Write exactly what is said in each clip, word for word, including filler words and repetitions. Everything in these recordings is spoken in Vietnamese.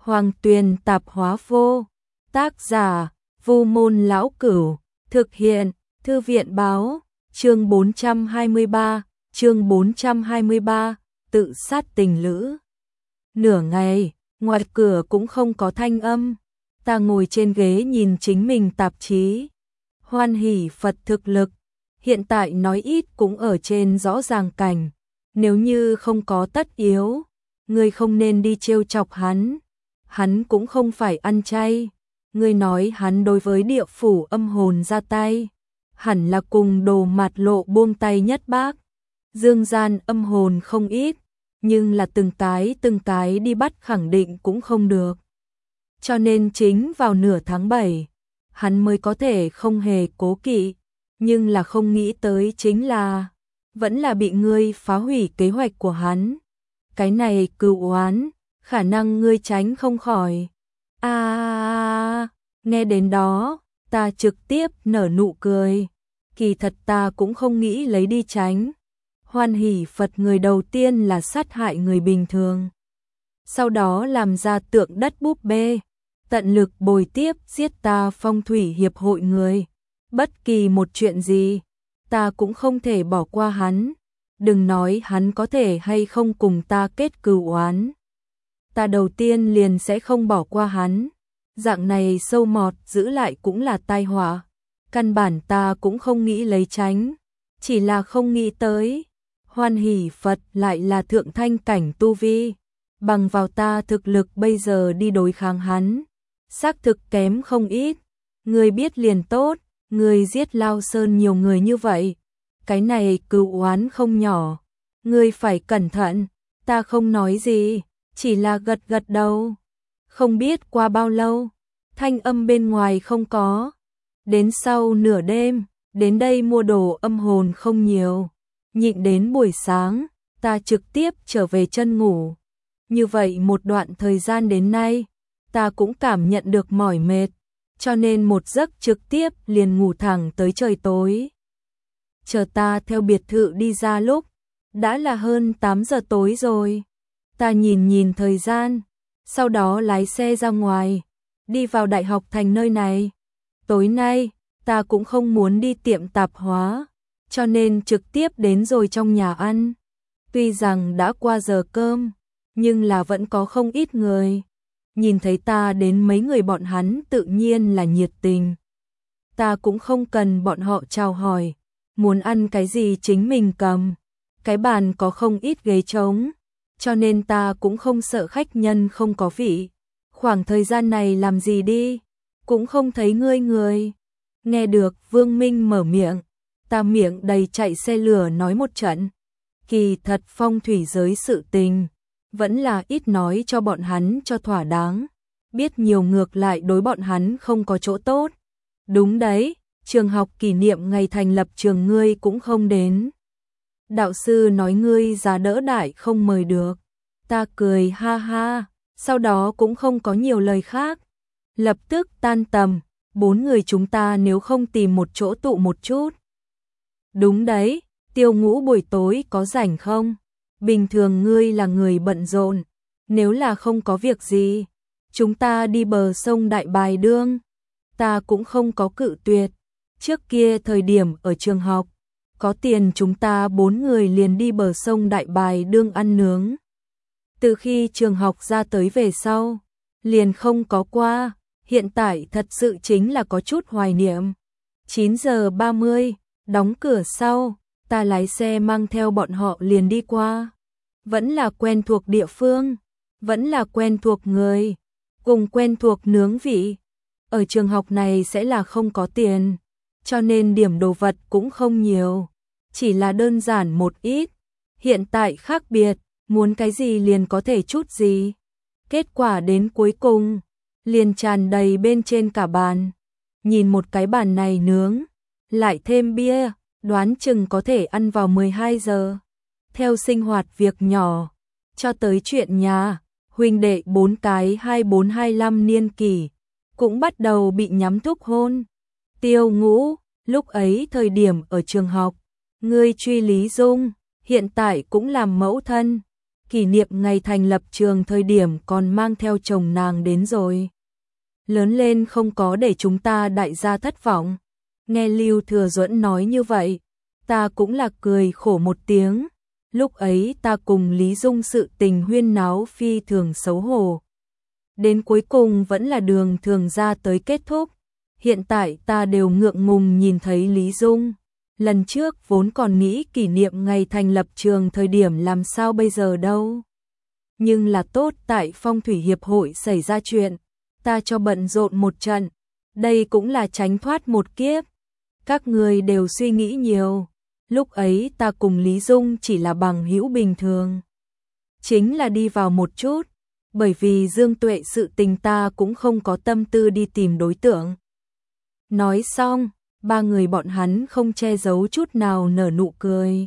Hoàng Tuyền tạp hóa vô. Tác giả: Vu Môn Lão Cửu. Thực hiện: Thư viện báo. Chương bốn trăm hai mươi ba, chương bốn trăm hai mươi ba, tự sát tình lữ. Nửa ngày, ngoài cửa cũng không có thanh âm. Ta ngồi trên ghế nhìn chính mình tạp chí. Hoan hỉ Phật thực lực, hiện tại nói ít cũng ở trên rõ ràng cảnh. Nếu như không có tất yếu, ngươi không nên đi trêu chọc hắn. Hắn cũng không phải ăn chay. Ngươi nói hắn đối với địa phủ âm hồn ra tay, hẳn là cùng Đồ Mạt Lộ buông tay nhất bác. Dương gian âm hồn không ít, nhưng là từng cái từng cái đi bắt khẳng định cũng không được. Cho nên chính vào nửa tháng bảy, hắn mới có thể không hề cố kỵ, nhưng là không nghĩ tới chính là vẫn là bị ngươi phá hủy kế hoạch của hắn. Cái này cừu oán, khả năng ngươi tránh không khỏi. A à, nghe đến đó, ta trực tiếp nở nụ cười. Kỳ thật ta cũng không nghĩ lấy đi tránh. Hoan hỉ Phật người đầu tiên là sát hại người bình thường, sau đó làm ra tượng đất búp bê, tận lực bồi tiếp giết ta Phong thủy hiệp hội người. Bất kỳ một chuyện gì, ta cũng không thể bỏ qua hắn. Đừng nói hắn có thể hay không cùng ta kết cừu oán, ta đầu tiên liền sẽ không bỏ qua hắn. Dạng này sâu mọt giữ lại cũng là tai họa. Căn bản ta cũng không nghĩ lấy tránh, chỉ là không nghĩ tới Hoan hỉ Phật lại là thượng thanh cảnh tu vi, bằng vào ta thực lực bây giờ đi đối kháng hắn, xác thực kém không ít. Người biết liền tốt, người giết Lao Sơn nhiều người như vậy, cái này cừu oán không nhỏ, người phải cẩn thận. Ta không nói gì, chỉ là gật gật đầu. Không biết qua bao lâu, thanh âm bên ngoài không có. Đến sau nửa đêm, đến đây mua đồ âm hồn không nhiều. Nhịn đến buổi sáng, ta trực tiếp trở về chân ngủ. Như vậy một đoạn thời gian đến nay, ta cũng cảm nhận được mỏi mệt, cho nên một giấc trực tiếp liền ngủ thẳng tới trời tối. Chờ ta theo biệt thự đi ra lúc, đã là hơn tám giờ tối rồi. Ta nhìn nhìn thời gian, sau đó lái xe ra ngoài, đi vào Đại học Thành nơi này. Tối nay, ta cũng không muốn đi tiệm tạp hóa, cho nên trực tiếp đến rồi trong nhà ăn. Tuy rằng đã qua giờ cơm, nhưng là vẫn có không ít người. Nhìn thấy ta đến mấy người bọn hắn tự nhiên là nhiệt tình. Ta cũng không cần bọn họ chào hỏi, muốn ăn cái gì chính mình cầm. Cái bàn có không ít ghế trống, cho nên ta cũng không sợ khách nhân không có vị. Khoảng thời gian này làm gì đi, cũng không thấy ngươi người. Nghe được Vương Minh mở miệng, ta miệng đầy chạy xe lửa nói một trận. Kỳ thật phong thủy giới sự tình, vẫn là ít nói cho bọn hắn cho thỏa đáng. Biết nhiều ngược lại đối bọn hắn không có chỗ tốt. Đúng đấy, trường học kỷ niệm ngày thành lập trường ngươi cũng không đến. Đạo sư nói ngươi giá đỡ đại không mời được. Ta cười ha ha, sau đó cũng không có nhiều lời khác. Lập tức tan tầm, bốn người chúng ta nếu không tìm một chỗ tụ một chút. Đúng đấy, Tiêu Ngũ buổi tối có rảnh không? Bình thường ngươi là người bận rộn, nếu là không có việc gì, chúng ta đi bờ sông Đại Bài Đương. Ta cũng không có cự tuyệt. Trước kia thời điểm ở trường học, có tiền chúng ta bốn người liền đi bờ sông Đại Bài Đương ăn nướng. Từ khi trường học ra tới về sau, liền không có qua, hiện tại thật sự chính là có chút hoài niệm. chín giờ ba mươi, đóng cửa sau, ta lái xe mang theo bọn họ liền đi qua. Vẫn là quen thuộc địa phương, vẫn là quen thuộc người, cùng quen thuộc nướng vị. Ở trường học này sẽ là không có tiền, cho nên điểm đồ vật cũng không nhiều, chỉ là đơn giản một ít. Hiện tại khác biệt, muốn cái gì liền có thể chút gì. Kết quả đến cuối cùng, liền tràn đầy bên trên cả bàn. Nhìn một cái bàn này nướng, lại thêm bia, đoán chừng có thể ăn vào mười hai giờ. Theo sinh hoạt việc nhỏ, cho tới chuyện nhà, huynh đệ bốn cái hai bốn hai lăm niên kỷ, cũng bắt đầu bị nhắm thúc hôn. Tiêu Ngũ, lúc ấy thời điểm ở trường học, ngươi truy Lý Dung, hiện tại cũng làm mẫu thân. kỷ niệm ngày thành lập trường thời điểm còn mang theo chồng nàng đến rồi. Lớn lên không có để chúng ta đại gia thất vọng. Nghe Lưu Thừa Duẫn nói như vậy, ta cũng là cười khổ một tiếng. Lúc ấy ta cùng Lý Dung sự tình huyên náo phi thường xấu hổ. Đến cuối cùng vẫn là Đường Thường ra tới kết thúc. Hiện tại ta đều ngượng ngùng nhìn thấy Lý Dung. Lần trước vốn còn nghĩ kỷ niệm ngày thành lập trường thời điểm làm sao bây giờ đâu. Nhưng là tốt tại Phong thủy hiệp hội xảy ra chuyện, ta cho bận rộn một trận, đây cũng là tránh thoát một kiếp. Các người đều suy nghĩ nhiều, lúc ấy ta cùng Lý Dung chỉ là bằng hữu bình thường. Chính là đi vào một chút, bởi vì Dương Tuệ sự tình ta cũng không có tâm tư đi tìm đối tượng. Nói xong, ba người bọn hắn không che giấu chút nào nở nụ cười.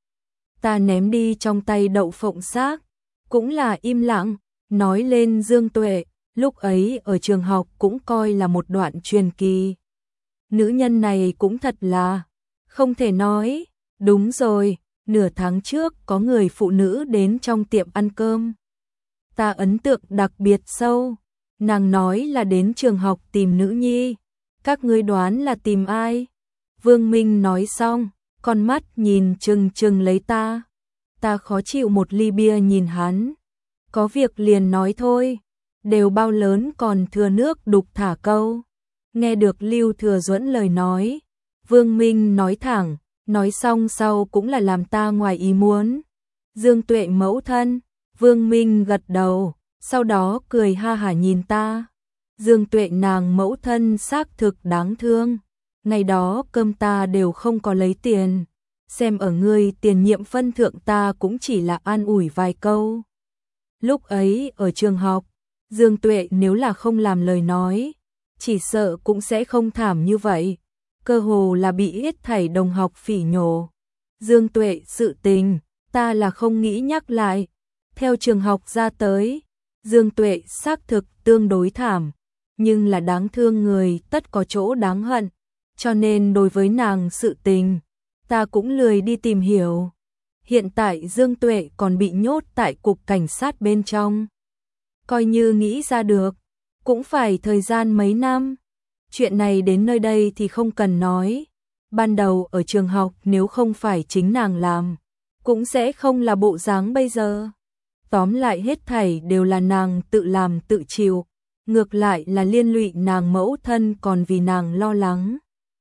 Ta ném đi trong tay đậu phộng xác, cũng là im lặng, nói lên Dương Tuệ, lúc ấy ở trường học cũng coi là một đoạn truyền kỳ. Nữ nhân này cũng thật là, không thể nói, đúng rồi, nửa tháng trước có người phụ nữ đến trong tiệm ăn cơm. Ta ấn tượng đặc biệt sâu, nàng nói là đến trường học tìm nữ nhi. Các ngươi đoán là tìm ai? Vương Minh nói xong, con mắt nhìn chừng chừng lấy ta. Ta khó chịu một ly bia nhìn hắn. Có việc liền nói thôi, đều bao lớn còn thừa nước đục thả câu. Nghe được Lưu Thừa Duẫn lời nói, Vương Minh nói thẳng, nói xong sau cũng là làm ta ngoài ý muốn. Dương Tuệ mẫu thân, Vương Minh gật đầu, sau đó cười ha hả nhìn ta. Dương Tuệ nàng mẫu thân xác thực đáng thương, ngày đó cơm ta đều không có lấy tiền, xem ở ngươi tiền nhiệm phân thượng ta cũng chỉ là an ủi vài câu. Lúc ấy ở trường học, Dương Tuệ nếu là không làm lời nói, chỉ sợ cũng sẽ không thảm như vậy, cơ hồ là bị hết thảy đồng học phỉ nhổ. Dương Tuệ sự tình, ta là không nghĩ nhắc lại, theo trường học ra tới, Dương Tuệ xác thực tương đối thảm. Nhưng là đáng thương người tất có chỗ đáng hận, cho nên đối với nàng sự tình, ta cũng lười đi tìm hiểu. Hiện tại Dương Tuệ còn bị nhốt tại cục cảnh sát bên trong. Coi như nghĩ ra được, cũng phải thời gian mấy năm. Chuyện này đến nơi đây thì không cần nói. Ban đầu ở trường học nếu không phải chính nàng làm, cũng sẽ không là bộ dáng bây giờ. Tóm lại hết thảy đều là nàng tự làm tự chịu. Ngược lại là liên lụy nàng mẫu thân còn vì nàng lo lắng.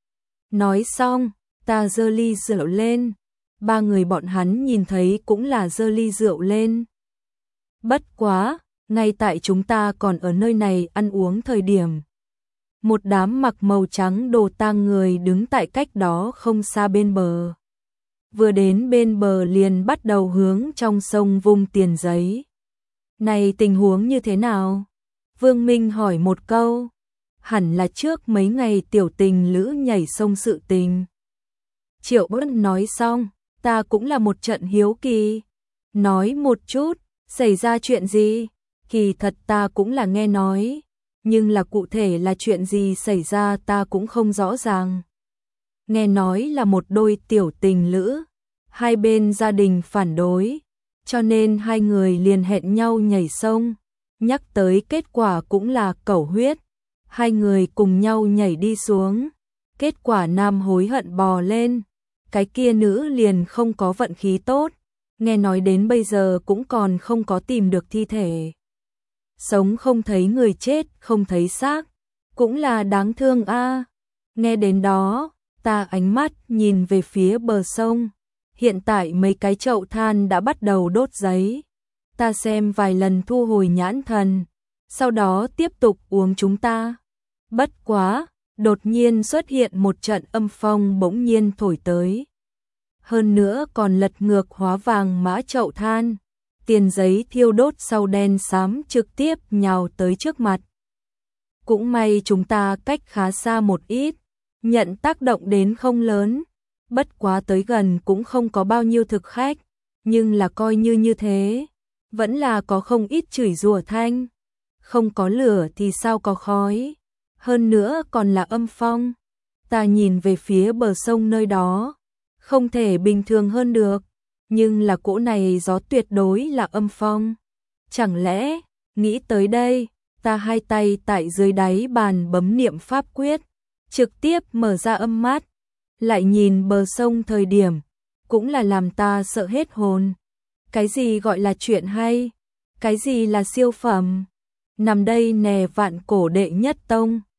Nói xong, ta giơ ly rượu lên. Ba người bọn hắn nhìn thấy cũng là giơ ly rượu lên. Bất quá, ngay tại chúng ta còn ở nơi này ăn uống thời điểm. Một đám mặc màu trắng đồ tang người đứng tại cách đó không xa bên bờ. Vừa đến bên bờ liền bắt đầu hướng trong sông vung tiền giấy. Này tình huống như thế nào? Vương Minh hỏi một câu, hẳn là trước mấy ngày tiểu tình lữ nhảy sông sự tình. Triệu Bất nói xong, ta cũng là một trận hiếu kỳ. Nói một chút, xảy ra chuyện gì? Kỳ thật ta cũng là nghe nói, nhưng là cụ thể là chuyện gì xảy ra ta cũng không rõ ràng. Nghe nói là một đôi tiểu tình lữ, hai bên gia đình phản đối, cho nên hai người liền hẹn nhau nhảy sông. Nhắc tới kết quả cũng là cẩu huyết, hai người cùng nhau nhảy đi xuống, kết quả nam hối hận bò lên, cái kia nữ liền không có vận khí tốt, nghe nói đến bây giờ cũng còn không có tìm được thi thể. Sống không thấy người chết, không thấy xác, cũng là đáng thương a. Nghe đến đó, ta ánh mắt nhìn về phía bờ sông, hiện tại mấy cái chậu than đã bắt đầu đốt giấy. Ta xem vài lần thu hồi nhãn thần, sau đó tiếp tục uống chúng ta. Bất quá, đột nhiên xuất hiện một trận âm phong bỗng nhiên thổi tới. Hơn nữa còn lật ngược hóa vàng mã chậu than, tiền giấy thiêu đốt sau đen xám trực tiếp nhào tới trước mặt. Cũng may chúng ta cách khá xa một ít, nhận tác động đến không lớn, bất quá tới gần cũng không có bao nhiêu thực khách, nhưng là coi như như thế. Vẫn là có không ít chửi rủa thanh, không có lửa thì sao có khói, hơn nữa còn là âm phong. Ta nhìn về phía bờ sông nơi đó, không thể bình thường hơn được, nhưng là cỗ này gió tuyệt đối là âm phong. Chẳng lẽ, nghĩ tới đây, ta hai tay tại dưới đáy bàn bấm niệm pháp quyết, trực tiếp mở ra âm mắt, lại nhìn bờ sông thời điểm, cũng là làm ta sợ hết hồn. Cái gì gọi là chuyện hay? Cái gì là siêu phẩm? Nằm đây nè vạn cổ đệ nhất tông.